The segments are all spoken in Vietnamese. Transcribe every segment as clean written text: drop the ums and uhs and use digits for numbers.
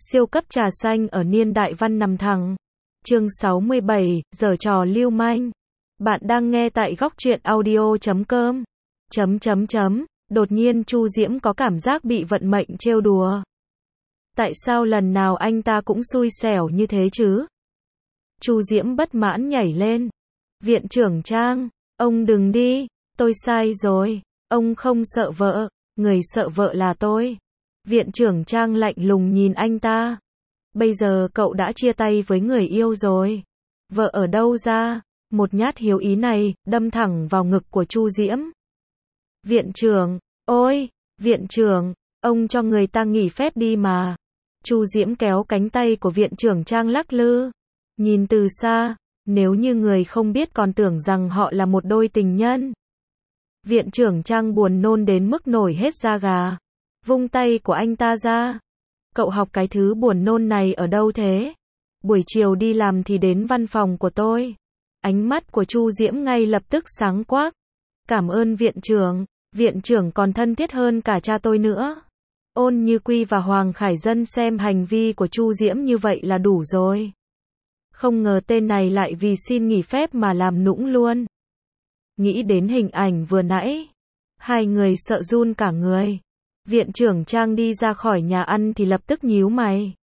Siêu cấp trà xanh ở niên đại văn nằm thẳng. Chương 67, giở trò lưu manh. Bạn đang nghe tại góc truyện audio.com. Đột nhiên Chu Diễm có cảm giác bị vận mệnh trêu đùa. Tại sao lần nào anh ta cũng xui xẻo như thế chứ? Chu Diễm bất mãn nhảy lên. Viện trưởng Trang, ông đừng đi, tôi sai rồi, ông không sợ vợ, người sợ vợ là tôi. Viện trưởng Trang lạnh lùng nhìn anh ta. Bây giờ cậu đã chia tay với người yêu rồi. Vợ ở đâu ra? Một nhát hiếu ý này, đâm thẳng vào ngực của Chu Diễm. Viện trưởng, ôi, viện trưởng, ông cho người ta nghỉ phép đi mà. Chu Diễm kéo cánh tay của viện trưởng Trang lắc lư. Nhìn từ xa, nếu như người không biết còn tưởng rằng họ là một đôi tình nhân. Viện trưởng Trang buồn nôn đến mức nổi hết da gà. Vung tay của anh ta ra. Cậu học cái thứ buồn nôn này ở đâu thế? Buổi chiều đi làm thì đến văn phòng của tôi. Ánh mắt của Chu Diễm ngay lập tức sáng quắc. Cảm ơn viện trưởng còn thân thiết hơn cả cha tôi nữa. Ôn Như Quy và Hoàng Khải Dân xem hành vi của Chu Diễm như vậy là đủ rồi. Không ngờ tên này lại vì xin nghỉ phép mà làm nũng luôn. Nghĩ đến hình ảnh vừa nãy, hai người sợ run cả người. Viện trưởng Trang đi ra khỏi nhà ăn thì lập tức nhíu mày.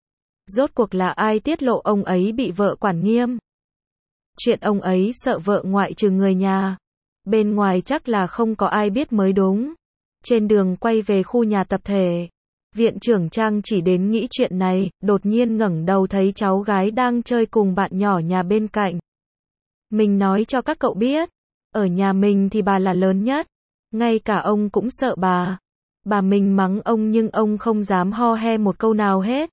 Rốt cuộc là ai tiết lộ ông ấy bị vợ quản nghiêm? Chuyện ông ấy sợ vợ ngoại trừ người nhà. Bên ngoài chắc là không có ai biết mới đúng. Trên đường quay về khu nhà tập thể, viện trưởng Trang chỉ đến nghĩ chuyện này, đột nhiên ngẩng đầu thấy cháu gái đang chơi cùng bạn nhỏ nhà bên cạnh. Mình nói cho các cậu biết, ở nhà mình thì bà là lớn nhất, ngay cả ông cũng sợ bà. Bà mình mắng ông nhưng ông không dám ho he một câu nào hết.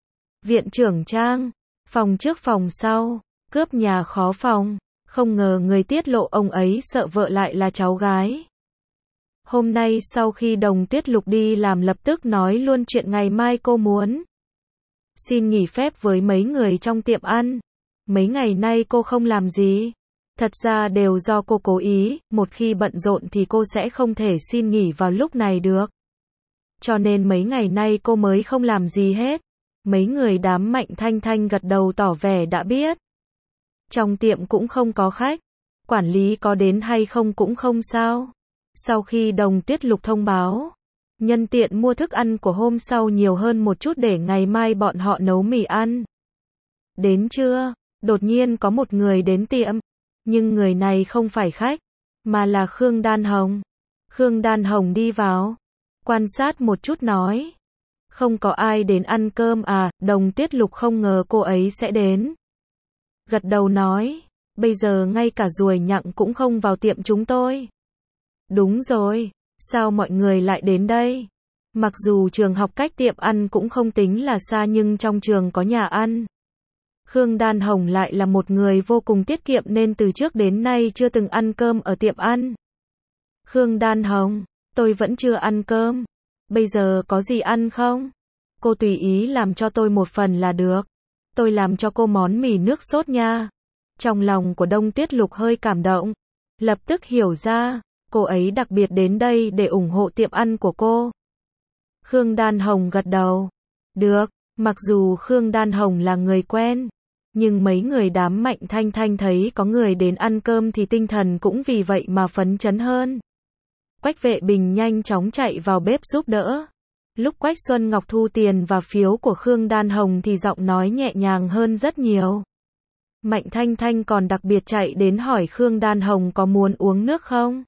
Viện trưởng Trang, phòng trước phòng sau, cướp nhà khó phòng, không ngờ người tiết lộ ông ấy sợ vợ lại là cháu gái. Hôm nay sau khi Đồng Tuyết Lục đi làm lập tức nói luôn chuyện ngày mai cô muốn xin nghỉ phép với mấy người trong tiệm ăn. Mấy ngày nay cô không làm gì. Thật ra đều do cô cố ý, một khi bận rộn thì cô sẽ không thể xin nghỉ vào lúc này được. Cho nên mấy ngày nay cô mới không làm gì hết. Mấy người đám Mạnh Thanh Thanh gật đầu tỏ vẻ đã biết. Trong tiệm cũng không có khách. Quản lý có đến hay không cũng không sao. Sau khi Đồng Tuyết Lục thông báo, nhân tiện mua thức ăn của hôm sau nhiều hơn một chút để ngày mai bọn họ nấu mì ăn. Đến trưa, đột nhiên có một người đến tiệm. Nhưng người này không phải khách, mà là Khương Đan Hồng. Khương Đan Hồng đi vào, quan sát một chút nói. Không có ai đến ăn cơm à? Đồng Tuyết Lục không ngờ cô ấy sẽ đến. Gật đầu nói, bây giờ ngay cả ruồi nhặng cũng không vào tiệm chúng tôi. Đúng rồi, sao mọi người lại đến đây? Mặc dù trường học cách tiệm ăn cũng không tính là xa nhưng trong trường có nhà ăn. Khương Đan Hồng lại là một người vô cùng tiết kiệm nên từ trước đến nay chưa từng ăn cơm ở tiệm ăn. Khương Đan Hồng, tôi vẫn chưa ăn cơm. Bây giờ có gì ăn không? Cô tùy ý làm cho tôi một phần là được. Tôi làm cho cô món mì nước sốt nha. Trong lòng của Đông Tuyết Lục hơi cảm động. Lập tức hiểu ra, cô ấy đặc biệt đến đây để ủng hộ tiệm ăn của cô. Khương Đan Hồng gật đầu. Được, mặc dù Khương Đan Hồng là người quen. Nhưng mấy người đám Mạnh Thanh Thanh thấy có người đến ăn cơm thì tinh thần cũng vì vậy mà phấn chấn hơn. Quách Vệ Bình nhanh chóng chạy vào bếp giúp đỡ. Lúc Quách Xuân Ngọc thu tiền và phiếu của Khương Đan Hồng thì giọng nói nhẹ nhàng hơn rất nhiều. Mạnh Thanh Thanh còn đặc biệt chạy đến hỏi Khương Đan Hồng có muốn uống nước không?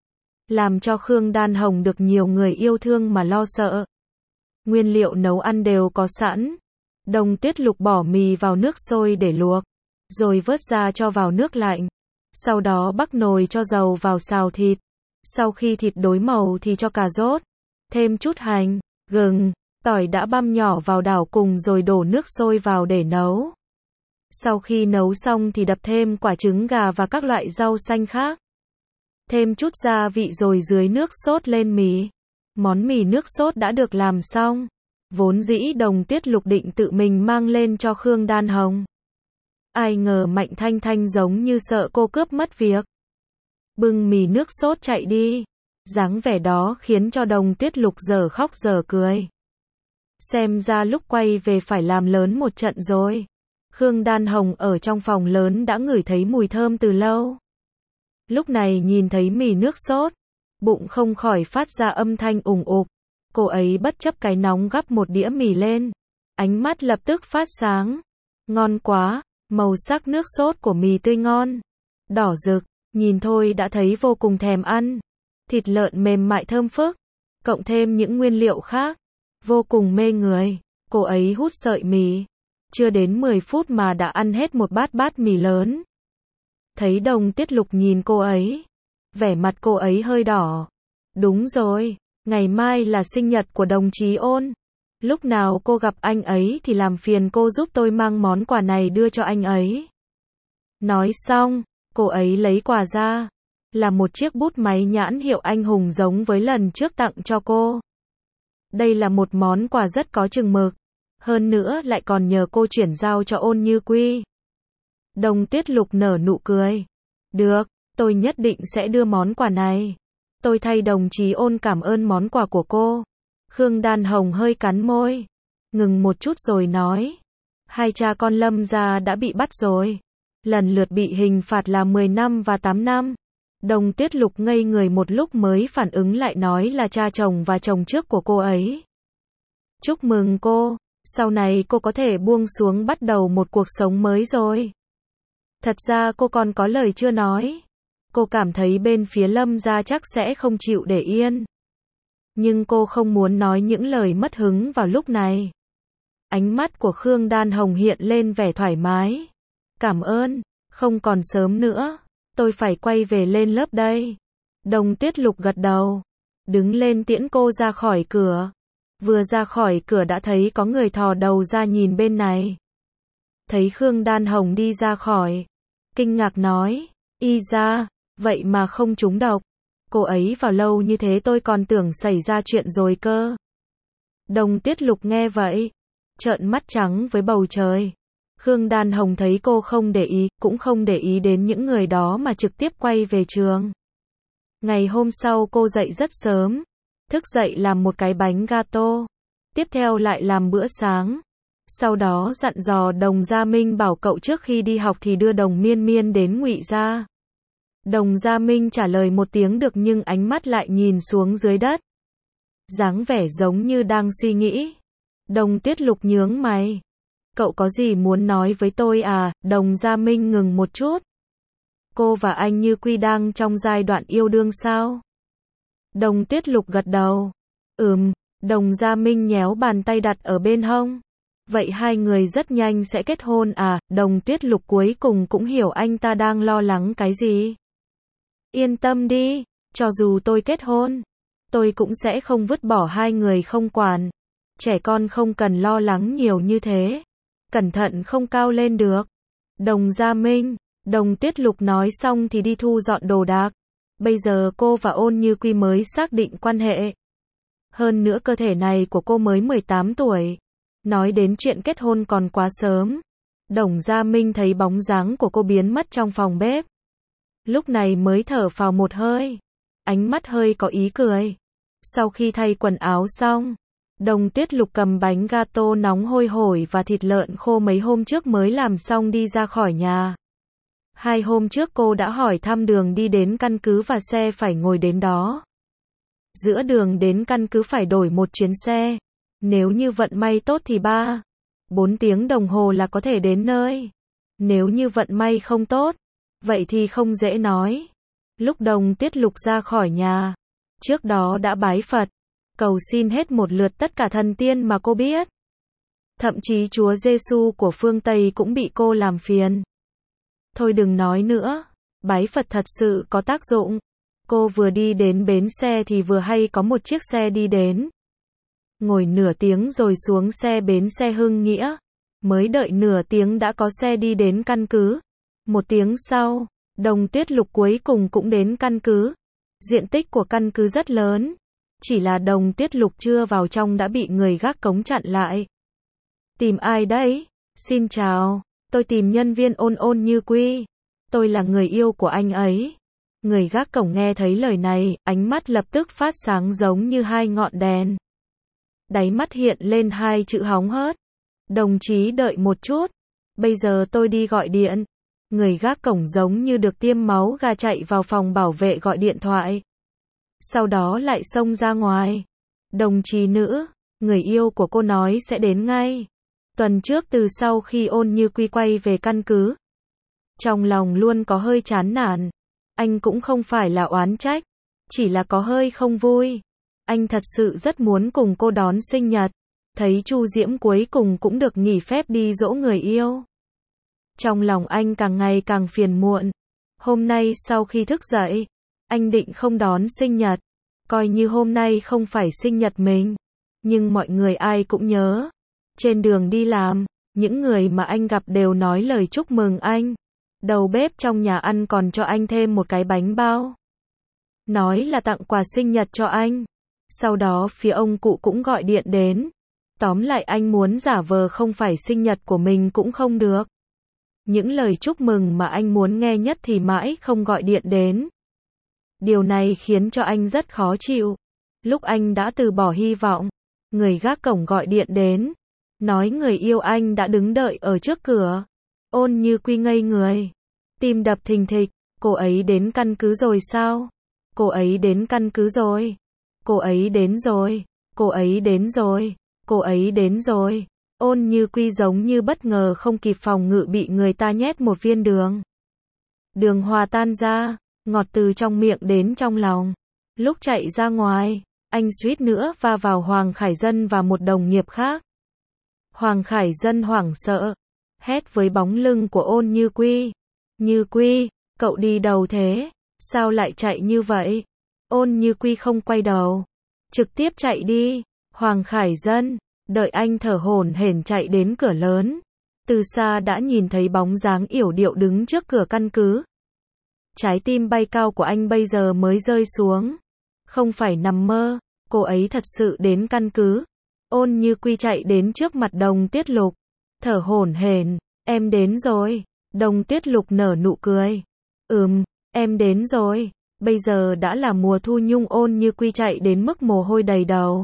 Làm cho Khương Đan Hồng được nhiều người yêu thương mà lo sợ. Nguyên liệu nấu ăn đều có sẵn. Đồng Tuyết Lục bỏ mì vào nước sôi để luộc, rồi vớt ra cho vào nước lạnh. Sau đó bắc nồi cho dầu vào xào thịt. Sau khi thịt đối màu thì cho cà rốt, thêm chút hành, gừng, tỏi đã băm nhỏ vào đảo cùng rồi đổ nước sôi vào để nấu. Sau khi nấu xong thì đập thêm quả trứng gà và các loại rau xanh khác. Thêm chút gia vị rồi dưới nước sốt lên mì. Món mì nước sốt đã được làm xong. Vốn dĩ Đồng Tuyết Lục định tự mình mang lên cho Khương Đan Hồng. Ai ngờ Mạnh Thanh Thanh giống như sợ cô cướp mất việc. Bưng mì nước sốt chạy đi. Dáng vẻ đó khiến cho Đồng Tuyết Lục dở khóc dở cười. Xem ra lúc quay về phải làm lớn một trận rồi. Khương Đan Hồng ở trong phòng lớn đã ngửi thấy mùi thơm từ lâu. Lúc này nhìn thấy mì nước sốt, bụng không khỏi phát ra âm thanh ùng ục. Cô ấy bất chấp cái nóng gắp một đĩa mì lên. Ánh mắt lập tức phát sáng. Ngon quá, màu sắc nước sốt của mì tươi ngon. Đỏ rực, nhìn thôi đã thấy vô cùng thèm ăn. Thịt lợn mềm mại thơm phức, cộng thêm những nguyên liệu khác, vô cùng mê người. Cô ấy hút sợi mì, chưa đến 10 phút mà đã ăn hết một bát mì lớn. Thấy Đồng Tiết Lục nhìn cô ấy, vẻ mặt cô ấy hơi đỏ. Đúng rồi, ngày mai là sinh nhật của đồng chí Ôn. Lúc nào cô gặp anh ấy thì làm phiền cô giúp tôi mang món quà này đưa cho anh ấy. Nói xong, cô ấy lấy quà ra, là một chiếc bút máy nhãn hiệu Anh Hùng giống với lần trước tặng cho cô. Đây là một món quà rất có chừng mực, hơn nữa lại còn nhờ cô chuyển giao cho Ôn Như Quy. Đồng Tiết Lục nở nụ cười. Được, tôi nhất định sẽ đưa món quà này. Tôi thay đồng chí Ôn cảm ơn món quà của cô. Khương Đan Hồng hơi cắn môi, ngừng một chút rồi nói. Hai cha con Lâm gia đã bị bắt rồi. Lần lượt bị hình phạt là 10 năm và 8 năm. Đồng Tiết Lục ngây người một lúc mới phản ứng lại nói là cha chồng và chồng trước của cô ấy. Chúc mừng cô, sau này cô có thể buông xuống bắt đầu một cuộc sống mới rồi. Thật ra cô còn có lời chưa nói. Cô cảm thấy bên phía Lâm gia chắc sẽ không chịu để yên. Nhưng cô không muốn nói những lời mất hứng vào lúc này. Ánh mắt của Khương Đan Hồng hiện lên vẻ thoải mái. Cảm ơn, không còn sớm nữa. Tôi phải quay về lên lớp đây. Đồng Tiết Lục gật đầu, đứng lên tiễn cô ra khỏi cửa. Vừa ra khỏi cửa đã thấy có người thò đầu ra nhìn bên này. Thấy Khương Đan Hồng đi ra khỏi, kinh ngạc nói, y ra, vậy mà không trúng độc. Cô ấy vào lâu như thế tôi còn tưởng xảy ra chuyện rồi cơ. Đồng Tiết Lục nghe vậy, trợn mắt trắng với bầu trời. Khương Đan Hồng thấy cô không để ý, cũng không để ý đến những người đó mà trực tiếp quay về trường. Ngày hôm sau cô dậy rất sớm, thức dậy làm một cái bánh gato, tiếp theo lại làm bữa sáng. Sau đó dặn dò Đồng Gia Minh bảo cậu trước khi đi học thì đưa Đồng Miên Miên đến Ngụy gia. Đồng Gia Minh trả lời một tiếng được nhưng ánh mắt lại nhìn xuống dưới đất. Dáng vẻ giống như đang suy nghĩ. Đồng Tiết Lục nhướng mày. Cậu có gì muốn nói với tôi à? Đồng Gia Minh ngừng một chút. Cô và anh Như Quy đang trong giai đoạn yêu đương sao? Đồng Tiết Lục gật đầu. Đồng Gia Minh nhéo bàn tay đặt ở bên hông. Vậy hai người rất nhanh sẽ kết hôn à? Đồng Tiết Lục cuối cùng cũng hiểu anh ta đang lo lắng cái gì. Yên tâm đi, cho dù tôi kết hôn, tôi cũng sẽ không vứt bỏ hai người không quản. Trẻ con không cần lo lắng nhiều như thế. Cẩn thận không cao lên được. Đồng Gia Minh, Đồng Tiết Lục nói xong thì đi thu dọn đồ đạc. Bây giờ cô và Ôn Như Quy mới xác định quan hệ. Hơn nữa cơ thể này của cô mới 18 tuổi. Nói đến chuyện kết hôn còn quá sớm. Đồng Gia Minh thấy bóng dáng của cô biến mất trong phòng bếp. Lúc này mới thở phào một hơi. Ánh mắt hơi có ý cười. Sau khi thay quần áo xong, Đồng Tiết Lục cầm bánh gato nóng hôi hổi và thịt lợn khô mấy hôm trước mới làm xong đi ra khỏi nhà. 2 hôm trước cô đã hỏi thăm đường đi đến căn cứ và xe phải ngồi đến đó. Giữa đường đến căn cứ phải đổi một chuyến xe. Nếu như vận may tốt thì 3-4 tiếng đồng hồ là có thể đến nơi. Nếu như vận may không tốt, vậy thì không dễ nói. Lúc Đồng Tiết Lục ra khỏi nhà, trước đó đã bái Phật, cầu xin hết một lượt tất cả thần tiên mà cô biết. Thậm chí Chúa Giêsu của phương Tây cũng bị cô làm phiền. Thôi đừng nói nữa, bái Phật thật sự có tác dụng. Cô vừa đi đến bến xe thì vừa hay có một chiếc xe đi đến. Ngồi nửa tiếng rồi xuống xe bến xe Hưng Nghĩa. Mới đợi nửa tiếng đã có xe đi đến căn cứ. 1 tiếng sau, Đồng Tiết Lục cuối cùng cũng đến căn cứ. Diện tích của căn cứ rất lớn. Chỉ là Đồng Tiết Lục chưa vào trong đã bị người gác cổng chặn lại. Tìm ai đấy? Xin chào, tôi tìm nhân viên Ôn Như Quy. Tôi là người yêu của anh ấy. Người gác cổng nghe thấy lời này, ánh mắt lập tức phát sáng giống như 2 ngọn đèn. Đáy mắt hiện lên hai chữ hóng hớt. Đồng chí đợi một chút. Bây giờ tôi đi gọi điện. Người gác cổng giống như được tiêm máu gà chạy vào phòng bảo vệ gọi điện thoại. Sau đó lại xông ra ngoài. Đồng chí nữ, người yêu của cô nói sẽ đến ngay. Tuần trước từ sau khi Ôn Như Quy quay về căn cứ, trong lòng luôn có hơi chán nản. Anh cũng không phải là oán trách, chỉ là có hơi không vui. Anh thật sự rất muốn cùng cô đón sinh nhật. Thấy Chu Diễm cuối cùng cũng được nghỉ phép đi dỗ người yêu. Trong lòng anh càng ngày càng phiền muộn. Hôm nay sau khi thức dậy, anh định không đón sinh nhật. Coi như hôm nay không phải sinh nhật mình. Nhưng mọi người ai cũng nhớ. Trên đường đi làm, những người mà anh gặp đều nói lời chúc mừng anh. Đầu bếp trong nhà ăn còn cho anh thêm một cái bánh bao. Nói là tặng quà sinh nhật cho anh. Sau đó phía ông cụ cũng gọi điện đến. Tóm lại anh muốn giả vờ không phải sinh nhật của mình cũng không được. Những lời chúc mừng mà anh muốn nghe nhất thì mãi không gọi điện đến. Điều này khiến cho anh rất khó chịu. Lúc anh đã từ bỏ hy vọng, người gác cổng gọi điện đến. Nói người yêu anh đã đứng đợi ở trước cửa. Ôn Như Quy ngây người. Tim đập thình thịch. Cô ấy đến căn cứ rồi sao? Cô ấy đến căn cứ rồi. Cô ấy đến rồi. Cô ấy đến rồi. Cô ấy đến rồi. Ôn Như Quy giống như bất ngờ không kịp phòng ngự bị người ta nhét một viên đường. Đường hòa tan ra, ngọt từ trong miệng đến trong lòng. Lúc chạy ra ngoài, anh suýt nữa va vào Hoàng Khải Dân và một đồng nghiệp khác. Hoàng Khải Dân hoảng sợ, hét với bóng lưng của Ôn Như Quy. Như Quy, cậu đi đâu thế? Sao lại chạy như vậy? Ôn Như Quy không quay đầu, trực tiếp chạy đi. Hoàng Khải Dân, đợi anh thở hổn hển chạy đến cửa lớn. Từ xa đã nhìn thấy bóng dáng yểu điệu đứng trước cửa căn cứ. Trái tim bay cao của anh bây giờ mới rơi xuống. Không phải nằm mơ, cô ấy thật sự đến căn cứ. Ôn Như Quy chạy đến trước mặt Đồng Tiết Lục, thở hổn hển, em đến rồi. Đồng Tiết Lục nở nụ cười. Em đến rồi. Bây giờ đã là mùa thu nhung. Ôn Như Quy chạy đến mức mồ hôi đầy đầu.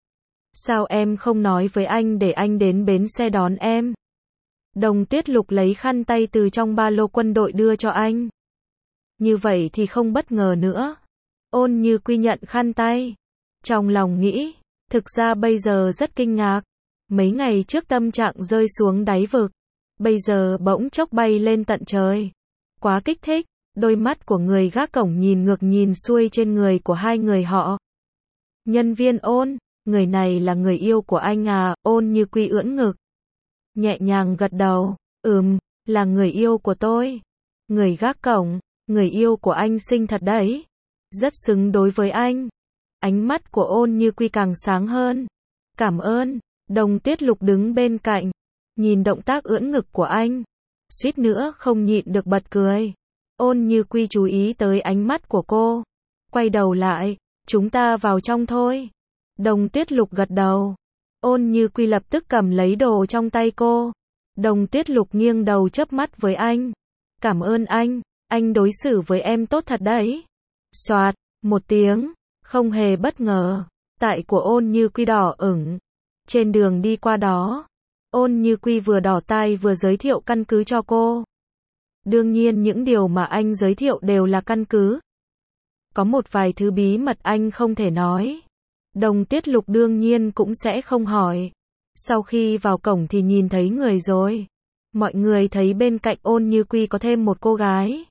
Sao em không nói với anh để anh đến bến xe đón em? Đồng Tiết Lục lấy khăn tay từ trong ba lô quân đội đưa cho anh. Như vậy thì không bất ngờ nữa. Ôn Như Quy nhận khăn tay. Trong lòng nghĩ, thực ra bây giờ rất kinh ngạc. Mấy ngày trước tâm trạng rơi xuống đáy vực. Bây giờ bỗng chốc bay lên tận trời. Quá kích thích. Đôi mắt của người gác cổng nhìn ngược nhìn xuôi trên người của hai người họ. Nhân viên Ôn, người này là người yêu của anh à? Ôn Như Quy ưỡn ngực, nhẹ nhàng gật đầu. Là người yêu của tôi. Người gác cổng, người yêu của anh xinh thật đấy. Rất xứng đối với anh. Ánh mắt của Ôn Như Quy càng sáng hơn. Cảm ơn. Đồng Tiết Lục đứng bên cạnh, nhìn động tác ưỡn ngực của anh, suýt nữa không nhịn được bật cười. Ôn Như Quy chú ý tới ánh mắt của cô, quay đầu lại, chúng ta vào trong thôi. Đồng Tiết Lục gật đầu. Ôn Như Quy lập tức cầm lấy đồ trong tay cô. Đồng Tiết Lục nghiêng đầu chớp mắt với anh. Cảm ơn anh đối xử với em tốt thật đấy. Soạt, một tiếng, không hề bất ngờ, tại của Ôn Như Quy đỏ ửng. Trên đường đi qua đó, Ôn Như Quy vừa đỏ tai vừa giới thiệu căn cứ cho cô. Đương nhiên những điều mà anh giới thiệu đều là căn cứ. Có một vài thứ bí mật anh không thể nói. Đồng Tiết Lục đương nhiên cũng sẽ không hỏi. Sau khi vào cổng thì nhìn thấy người rồi. Mọi người thấy bên cạnh Ôn Như Quy có thêm một cô gái.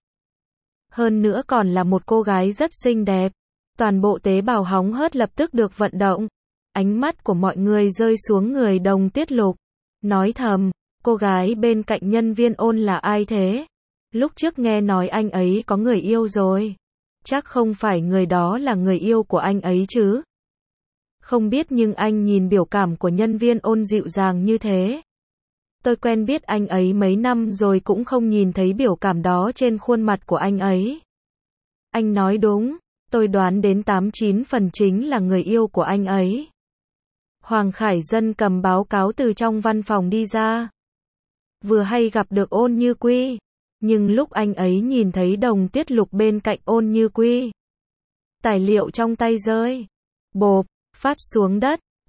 Hơn nữa còn là một cô gái rất xinh đẹp. Toàn bộ tế bào hóng hớt lập tức được vận động. Ánh mắt của mọi người rơi xuống người Đồng Tiết Lục. Nói thầm, cô gái bên cạnh nhân viên Ôn là ai thế? Lúc trước nghe nói anh ấy có người yêu rồi. Chắc không phải người đó là người yêu của anh ấy chứ? Không biết nhưng anh nhìn biểu cảm của nhân viên Ôn dịu dàng như thế. Tôi quen biết anh ấy mấy năm rồi cũng không nhìn thấy biểu cảm đó trên khuôn mặt của anh ấy. Anh nói đúng, tôi đoán đến 89 phần chính là người yêu của anh ấy. Hoàng Khải Dân cầm báo cáo từ trong văn phòng đi ra. Vừa hay gặp được Ôn Như Quy. Nhưng lúc anh ấy nhìn thấy Đồng Tiết Lục bên cạnh Ôn Như Quy, tài liệu trong tay rơi, bộp, phát xuống đất.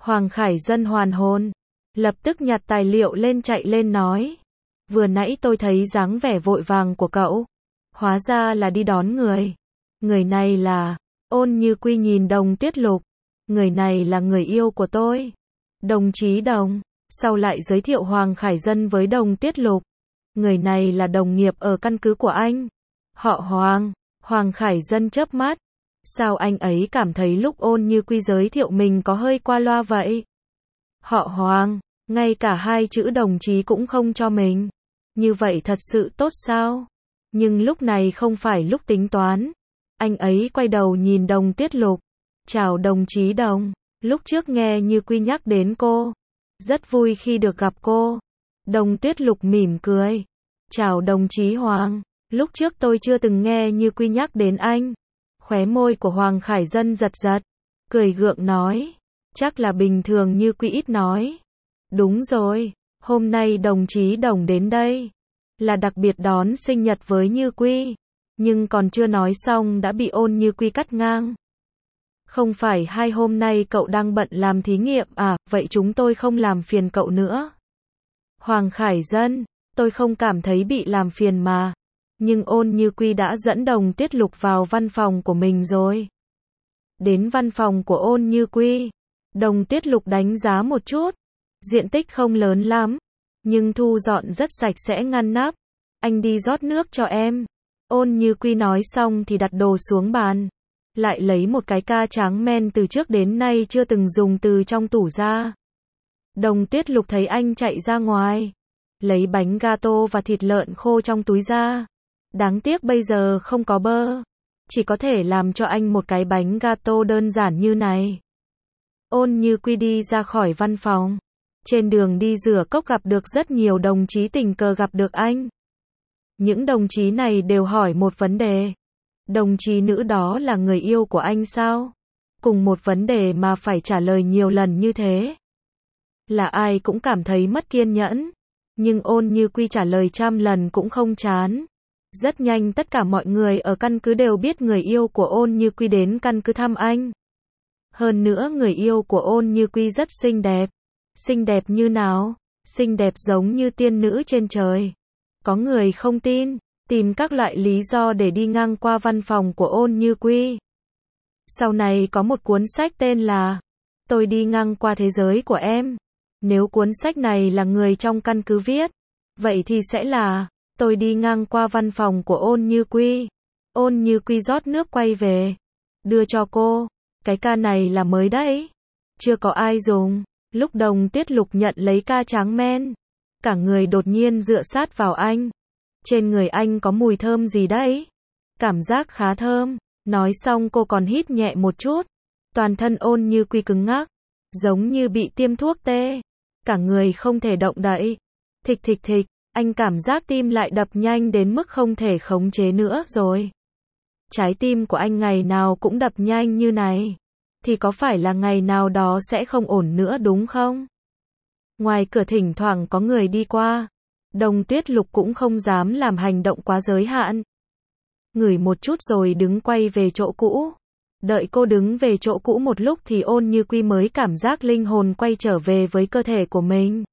Hoàng Khải Dân hoàn hồn, lập tức nhặt tài liệu lên chạy lên nói. Vừa nãy tôi thấy dáng vẻ vội vàng của cậu. Hóa ra là đi đón người. Người này là... Ôn Như Quy nhìn Đồng Tuyết Lục. Người này là người yêu của tôi. Đồng chí Đồng. Sau lại giới thiệu Hoàng Khải Dân với Đồng Tuyết Lục. Người này là đồng nghiệp ở căn cứ của anh. Họ Hoàng. Hoàng Khải Dân chớp mắt. Sao anh ấy cảm thấy lúc Ôn Như Quy giới thiệu mình có hơi qua loa vậy? Họ Hoàng. Ngay cả hai chữ đồng chí cũng không cho mình. Như vậy thật sự tốt sao? Nhưng lúc này không phải lúc tính toán. Anh ấy quay đầu nhìn Đồng Tuyết Lục. Chào đồng chí Đồng. Lúc trước nghe Như Quy nhắc đến cô. Rất vui khi được gặp cô. Đồng Tuyết Lục mỉm cười. Chào đồng chí Hoàng. Lúc trước tôi chưa từng nghe Như Quy nhắc đến anh. Khóe môi của Hoàng Khải Dân giật giật. Cười gượng nói. Chắc là bình thường Như Quy ít nói. Đúng rồi. Hôm nay đồng chí Đồng đến đây. Là đặc biệt đón sinh nhật với Như Quy. Nhưng còn chưa nói xong đã bị Ôn Như Quy cắt ngang. Không phải hai hôm nay cậu đang bận làm thí nghiệm à, vậy chúng tôi không làm phiền cậu nữa. Hoàng Khải Dân, tôi không cảm thấy bị làm phiền mà. Nhưng Ôn Như Quy đã dẫn Đồng Tuyết Lục vào văn phòng của mình rồi. Đến văn phòng của Ôn Như Quy, Đồng Tuyết Lục đánh giá một chút. Diện tích không lớn lắm, nhưng thu dọn rất sạch sẽ ngăn nắp. Anh đi rót nước cho em. Ôn Như Quy nói xong thì đặt đồ xuống bàn. Lại lấy một cái ca tráng men từ trước đến nay chưa từng dùng từ trong tủ ra. Đồng Tuyết Lục thấy anh chạy ra ngoài. Lấy bánh gato và thịt lợn khô trong túi ra. Đáng tiếc bây giờ không có bơ. Chỉ có thể làm cho anh một cái bánh gato đơn giản như này. Ôn Như Quy đi ra khỏi văn phòng. Trên đường đi rửa cốc gặp được rất nhiều đồng chí tình cờ gặp được anh. Những đồng chí này đều hỏi một vấn đề. Đồng chí nữ đó là người yêu của anh sao? Cùng một vấn đề mà phải trả lời nhiều lần như thế. Là ai cũng cảm thấy mất kiên nhẫn. Nhưng Ôn Như Quy trả lời 100 lần cũng không chán. Rất nhanh tất cả mọi người ở căn cứ đều biết người yêu của Ôn Như Quy đến căn cứ thăm anh. Hơn nữa người yêu của Ôn Như Quy rất xinh đẹp. Xinh đẹp như nào? Xinh đẹp giống như tiên nữ trên trời. Có người không tin, tìm các loại lý do để đi ngang qua văn phòng của Ôn Như Quy. Sau này có một cuốn sách tên là Tôi đi ngang qua thế giới của em. Nếu cuốn sách này là người trong căn cứ viết, vậy thì sẽ là Tôi đi ngang qua văn phòng của Ôn Như Quy. Ôn Như Quy rót nước quay về, đưa cho cô. Cái ca này là mới đấy, chưa có ai dùng. Lúc Đồng Tuyết Lục nhận lấy ca tráng men, cả người đột nhiên dựa sát vào anh. Trên người anh có mùi thơm gì đấy? Cảm giác khá thơm. Nói xong cô còn hít nhẹ một chút. Toàn thân Ôn Như Quy cứng ngắc, giống như bị tiêm thuốc tê. Cả người không thể động đậy. Thịch thịch thịch, anh cảm giác tim lại đập nhanh đến mức không thể khống chế nữa rồi. Trái tim của anh ngày nào cũng đập nhanh như này, thì có phải là ngày nào đó sẽ không ổn nữa đúng không? Ngoài cửa thỉnh thoảng có người đi qua. Đồng Tuyết Lục cũng không dám làm hành động quá giới hạn. Ngửi một chút rồi đứng quay về chỗ cũ. Đợi cô đứng về chỗ cũ một lúc thì Ôn Như Quy mới cảm giác linh hồn quay trở về với cơ thể của mình.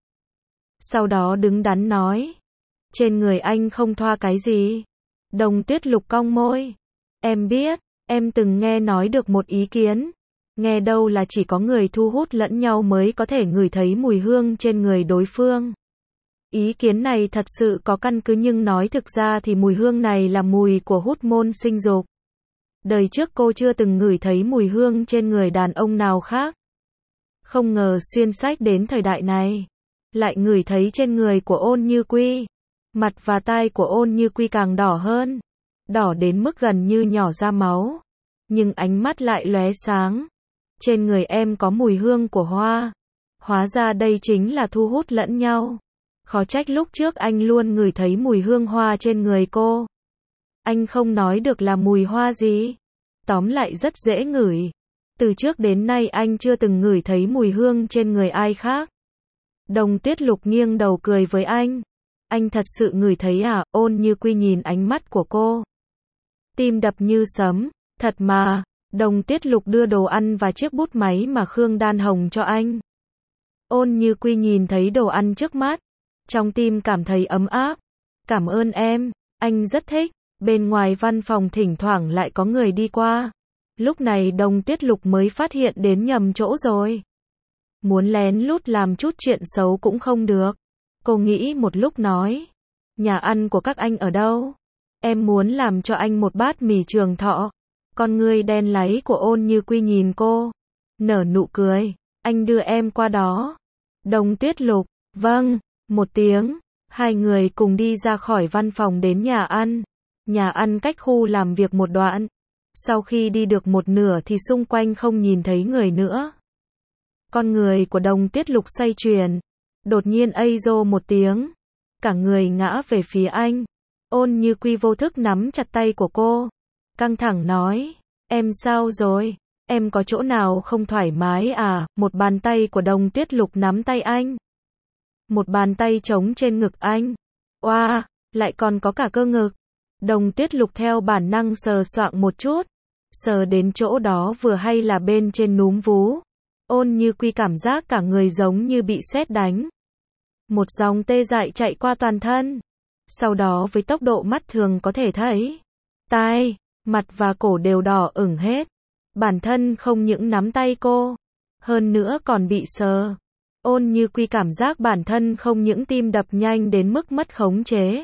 Sau đó đứng đắn nói. Trên người anh không thoa cái gì? Đồng Tuyết Lục cong môi. Em biết, em từng nghe nói được một ý kiến. Nghe đâu là chỉ có người thu hút lẫn nhau mới có thể ngửi thấy mùi hương trên người đối phương. Ý kiến này thật sự có căn cứ nhưng nói thực ra thì mùi hương này là mùi của hormone sinh dục. Đời trước cô chưa từng ngửi thấy mùi hương trên người đàn ông nào khác. Không ngờ xuyên sách đến thời đại này, lại ngửi thấy trên người của Ôn Như Quy. Mặt và tai của Ôn Như Quy càng đỏ hơn. Đỏ đến mức gần như nhỏ ra máu. Nhưng ánh mắt lại lóe sáng. Trên người em có mùi hương của hoa. Hóa ra đây chính là thu hút lẫn nhau. Khó trách lúc trước anh luôn ngửi thấy mùi hương hoa trên người cô. Anh không nói được là mùi hoa gì. Tóm lại rất dễ ngửi. Từ trước đến nay anh chưa từng ngửi thấy mùi hương trên người ai khác. Đồng Tuyết Lục nghiêng đầu cười với anh. Anh thật sự ngửi thấy à? Ôn Như Quy nhìn ánh mắt của cô. Tim đập như sấm. Thật mà. Đồng Tiết Lục đưa đồ ăn và chiếc bút máy mà Khương Đan Hồng cho anh. Ôn Như Quy nhìn thấy đồ ăn trước mắt, trong tim cảm thấy ấm áp. Cảm ơn em, anh rất thích. Bên ngoài văn phòng thỉnh thoảng lại có người đi qua. Lúc này Đồng Tiết Lục mới phát hiện đến nhầm chỗ rồi. Muốn lén lút làm chút chuyện xấu cũng không được. Cô nghĩ một lúc nói. Nhà ăn của các anh ở đâu? Em muốn làm cho anh một bát mì Trường Thọ. Con ngươi đen láy của Ôn Như Quy nhìn cô. Nở nụ cười. Anh đưa em qua đó. Đồng Tiết Lục. Vâng. Một tiếng. Hai người cùng đi ra khỏi văn phòng đến nhà ăn. Nhà ăn cách khu làm việc một đoạn. Sau khi đi được một nửa thì xung quanh không nhìn thấy người nữa. Con người của Đồng Tiết Lục xoay chuyển. Đột nhiên ây rô một tiếng. Cả người ngã về phía anh. Ôn Như Quy vô thức nắm chặt tay của cô. Căng thẳng nói. Em sao rồi? Em có chỗ nào không thoải mái à? Một bàn tay của Đồng Tiết Lục nắm tay anh. Một bàn tay trống trên ngực anh. Oa, lại còn có cả cơ ngực. Đồng Tiết Lục theo bản năng sờ soạng một chút. Sờ đến chỗ đó vừa hay là bên trên núm vú. Ôn Như Quy cảm giác cả người giống như bị sét đánh. Một dòng tê dại chạy qua toàn thân. Sau đó với tốc độ mắt thường có thể thấy. Tai, mặt và cổ đều đỏ ửng hết. Bản thân không những nắm tay cô. Hơn nữa còn bị sờ. Ôn Như Quy cảm giác bản thân không những tim đập nhanh đến mức mất khống chế.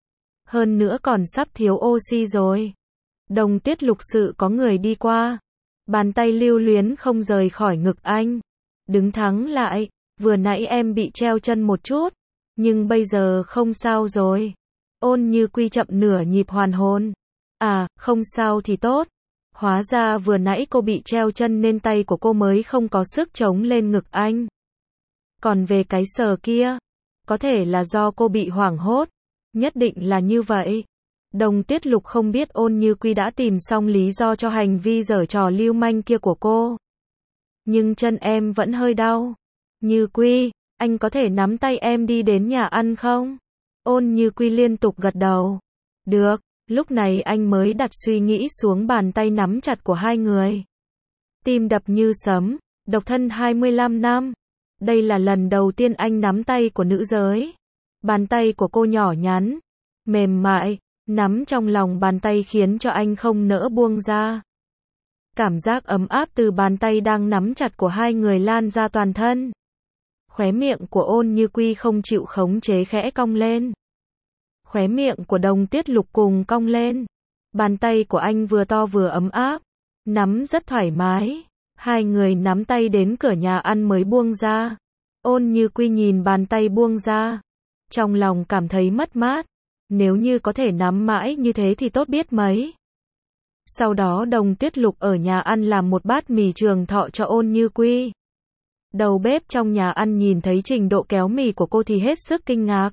Hơn nữa còn sắp thiếu oxy rồi. Đồng Tiết Lục sự có người đi qua. Bàn tay lưu luyến không rời khỏi ngực anh. Đứng thẳng lại. Vừa nãy em bị treo chân một chút. Nhưng bây giờ không sao rồi. Ôn Như Quy chậm nửa nhịp hoàn hồn. À, không sao thì tốt. Hóa ra vừa nãy cô bị treo chân nên tay của cô mới không có sức chống lên ngực anh. Còn về cái sờ kia, có thể là do cô bị hoảng hốt. Nhất định là như vậy. Đồng Tiết Lục không biết Ôn Như Quy đã tìm xong lý do cho hành vi giở trò lưu manh kia của cô. Nhưng chân em vẫn hơi đau. Như Quy, anh có thể nắm tay em đi đến nhà ăn không? Ôn Như Quy liên tục gật đầu. Được, lúc này anh mới đặt suy nghĩ xuống bàn tay nắm chặt của hai người. Tim đập như sấm, độc thân 25 năm. Đây là lần đầu tiên anh nắm tay của nữ giới. Bàn tay của cô nhỏ nhắn, mềm mại, nắm trong lòng bàn tay khiến cho anh không nỡ buông ra. Cảm giác ấm áp từ bàn tay đang nắm chặt của hai người lan ra toàn thân. Khóe miệng của Ôn Như Quy không chịu khống chế khẽ cong lên. Khóe miệng của Đồng Tiết Lục cùng cong lên. Bàn tay của anh vừa to vừa ấm áp, nắm rất thoải mái. Hai người nắm tay đến cửa nhà ăn mới buông ra. Ôn Như Quy nhìn bàn tay buông ra. Trong lòng cảm thấy mất mát. Nếu như có thể nắm mãi như thế thì tốt biết mấy. Sau đó Đồng Tiết Lục ở nhà ăn làm một bát mì Trường Thọ cho Ôn Như Quy. Đầu bếp trong nhà ăn nhìn thấy trình độ kéo mì của cô thì hết sức kinh ngạc.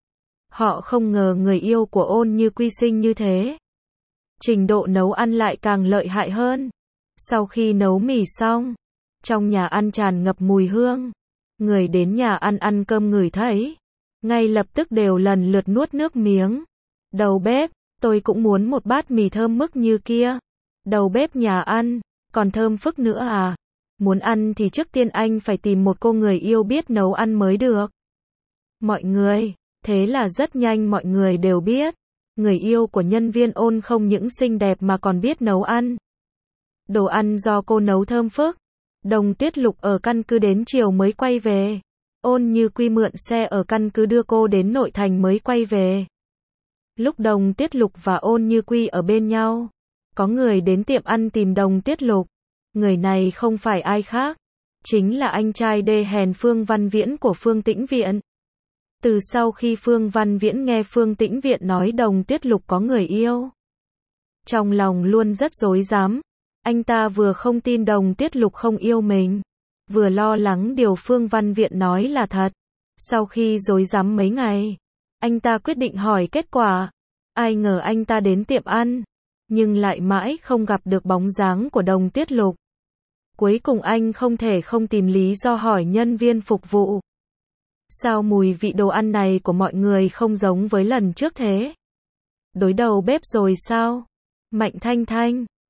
Họ không ngờ người yêu của Ôn Như Quy xinh như thế. Trình độ nấu ăn lại càng lợi hại hơn. Sau khi nấu mì xong, trong nhà ăn tràn ngập mùi hương. Người đến nhà ăn ăn cơm ngửi thấy, ngay lập tức đều lần lượt nuốt nước miếng. Đầu bếp, tôi cũng muốn một bát mì thơm mức như kia. Đầu bếp nhà ăn, còn thơm phức nữa à? Muốn ăn thì trước tiên anh phải tìm một cô người yêu biết nấu ăn mới được. Mọi người, thế là rất nhanh mọi người đều biết. Người yêu của nhân viên Ôn không những xinh đẹp mà còn biết nấu ăn. Đồ ăn do cô nấu thơm phức. Đồng Tiết Lục ở căn cứ đến chiều mới quay về. Ôn Như Quy mượn xe ở căn cứ đưa cô đến nội thành mới quay về. Lúc Đồng Tiết Lục và Ôn Như Quy ở bên nhau, có người đến tiệm ăn tìm Đồng Tiết Lục. Người này không phải ai khác, chính là anh trai đê hèn Phương Văn Viễn của Phương Tĩnh Viện. Từ sau khi Phương Văn Viễn nghe Phương Tĩnh Viện nói Đồng Tiết Lục có người yêu, trong lòng luôn rất rối rắm. Anh ta vừa không tin Đồng Tiết Lục không yêu mình, vừa lo lắng điều Phương Văn Viện nói là thật. Sau khi rối rắm mấy ngày, anh ta quyết định hỏi kết quả. Ai ngờ anh ta đến tiệm ăn, nhưng lại mãi không gặp được bóng dáng của Đồng Tiết Lục. Cuối cùng anh không thể không tìm lý do hỏi nhân viên phục vụ. Sao mùi vị đồ ăn này của mọi người không giống với lần trước thế? Đối đầu bếp rồi sao? Mạnh Thanh Thanh,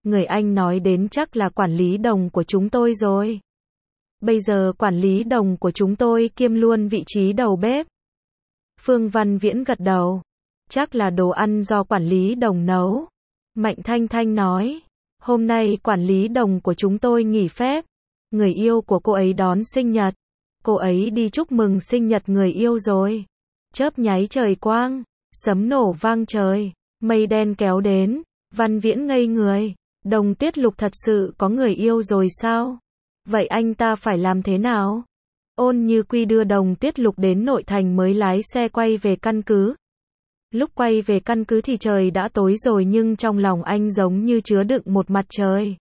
Người anh nói đến chắc là quản lý đồng của chúng tôi rồi. Bây giờ quản lý đồng của chúng tôi kiêm luôn vị trí đầu bếp. Phương Văn Viễn gật đầu. Chắc là đồ ăn do quản lý đồng nấu. Mạnh Thanh Thanh nói. Hôm nay quản lý đồng của chúng tôi nghỉ phép. Người yêu của cô ấy đón sinh nhật. Cô ấy đi chúc mừng sinh nhật người yêu rồi. Chớp nháy trời quang. Sấm nổ vang trời. Mây đen kéo đến. Văn Viễn ngây người. Đồng Tuyết Lục thật sự có người yêu rồi sao? Vậy anh ta phải làm thế nào? Ôn Như Quy đưa Đồng Tuyết Lục đến nội thành mới lái xe quay về căn cứ. Lúc quay về căn cứ thì trời đã tối rồi nhưng trong lòng anh giống như chứa đựng một mặt trời.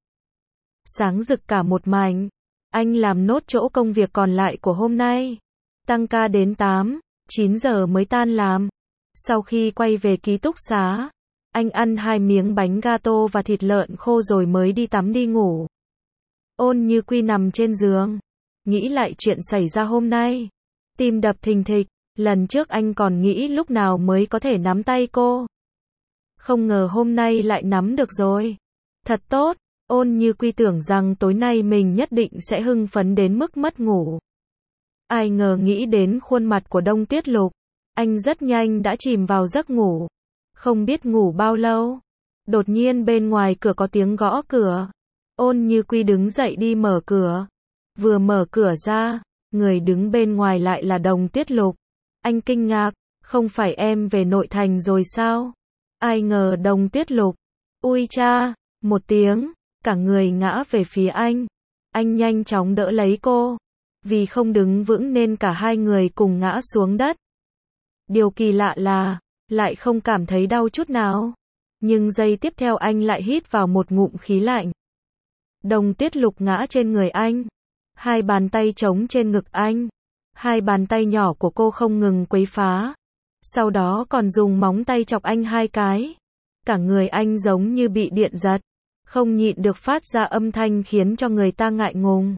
Sáng rực cả một mảnh. Anh làm nốt chỗ công việc còn lại của hôm nay. Tăng ca đến 8, 9 giờ mới tan làm. Sau khi quay về ký túc xá, anh ăn 2 miếng bánh gato và thịt lợn khô rồi mới đi tắm đi ngủ. Ôn Như Quy nằm trên giường, nghĩ lại chuyện xảy ra hôm nay. Tim đập thình thịch, lần trước anh còn nghĩ lúc nào mới có thể nắm tay cô. Không ngờ hôm nay lại nắm được rồi. Thật tốt, Ôn Như Quy tưởng rằng tối nay mình nhất định sẽ hưng phấn đến mức mất ngủ. Ai ngờ nghĩ đến khuôn mặt của Đông Tuyết Lục, anh rất nhanh đã chìm vào giấc ngủ. Không biết ngủ bao lâu, đột nhiên bên ngoài cửa có tiếng gõ cửa. Ôn Như Quy đứng dậy đi mở cửa. Vừa mở cửa ra, người đứng bên ngoài lại là Đồng Tuyết Lục. Anh kinh ngạc, không phải em về nội thành rồi sao? Ai ngờ Đồng Tuyết Lục. Ui cha, một tiếng, cả người ngã về phía anh. Anh nhanh chóng đỡ lấy cô. Vì không đứng vững nên cả hai người cùng ngã xuống đất. Điều kỳ lạ là, lại không cảm thấy đau chút nào. Nhưng giây tiếp theo anh lại hít vào một ngụm khí lạnh. Đồng Tuyết Lục ngã trên người anh. Hai bàn tay trống trên ngực anh. Hai bàn tay nhỏ của cô không ngừng quấy phá. Sau đó còn dùng móng tay chọc anh 2 cái. Cả người anh giống như bị điện giật. Không nhịn được phát ra âm thanh khiến cho người ta ngại ngùng.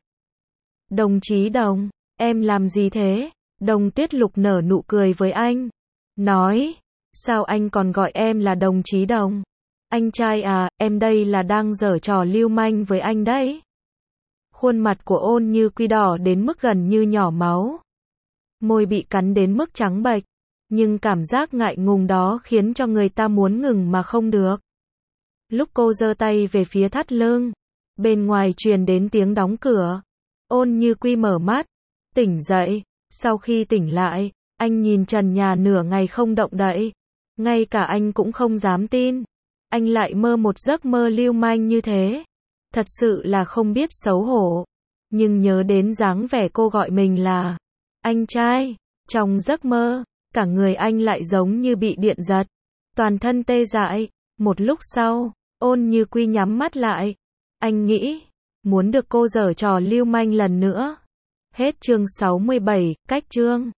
Đồng chí Đồng, em làm gì thế? Đồng Tuyết Lục nở nụ cười với anh. Nói, sao anh còn gọi em là đồng chí Đồng? Anh trai à, em đây là đang giở trò lưu manh với anh đấy. Khuôn mặt của Ôn Như Quy đỏ đến mức gần như nhỏ máu. Môi bị cắn đến mức trắng bệch. Nhưng cảm giác ngại ngùng đó khiến cho người ta muốn ngừng mà không được. Lúc cô giơ tay về phía thắt lưng, bên ngoài truyền đến tiếng đóng cửa. Ôn Như Quy mở mắt, tỉnh dậy. Sau khi tỉnh lại, anh nhìn trần nhà nửa ngày không động đậy. Ngay cả anh cũng không dám tin. Anh lại mơ một giấc mơ lưu manh như thế. Thật sự là không biết xấu hổ. Nhưng nhớ đến dáng vẻ cô gọi mình là anh trai. Trong giấc mơ, cả người anh lại giống như bị điện giật. Toàn thân tê dại. Một lúc sau, Ôn Như Quy nhắm mắt lại. Anh nghĩ, muốn được cô giở trò lưu manh lần nữa. Hết chương 67, cách chương.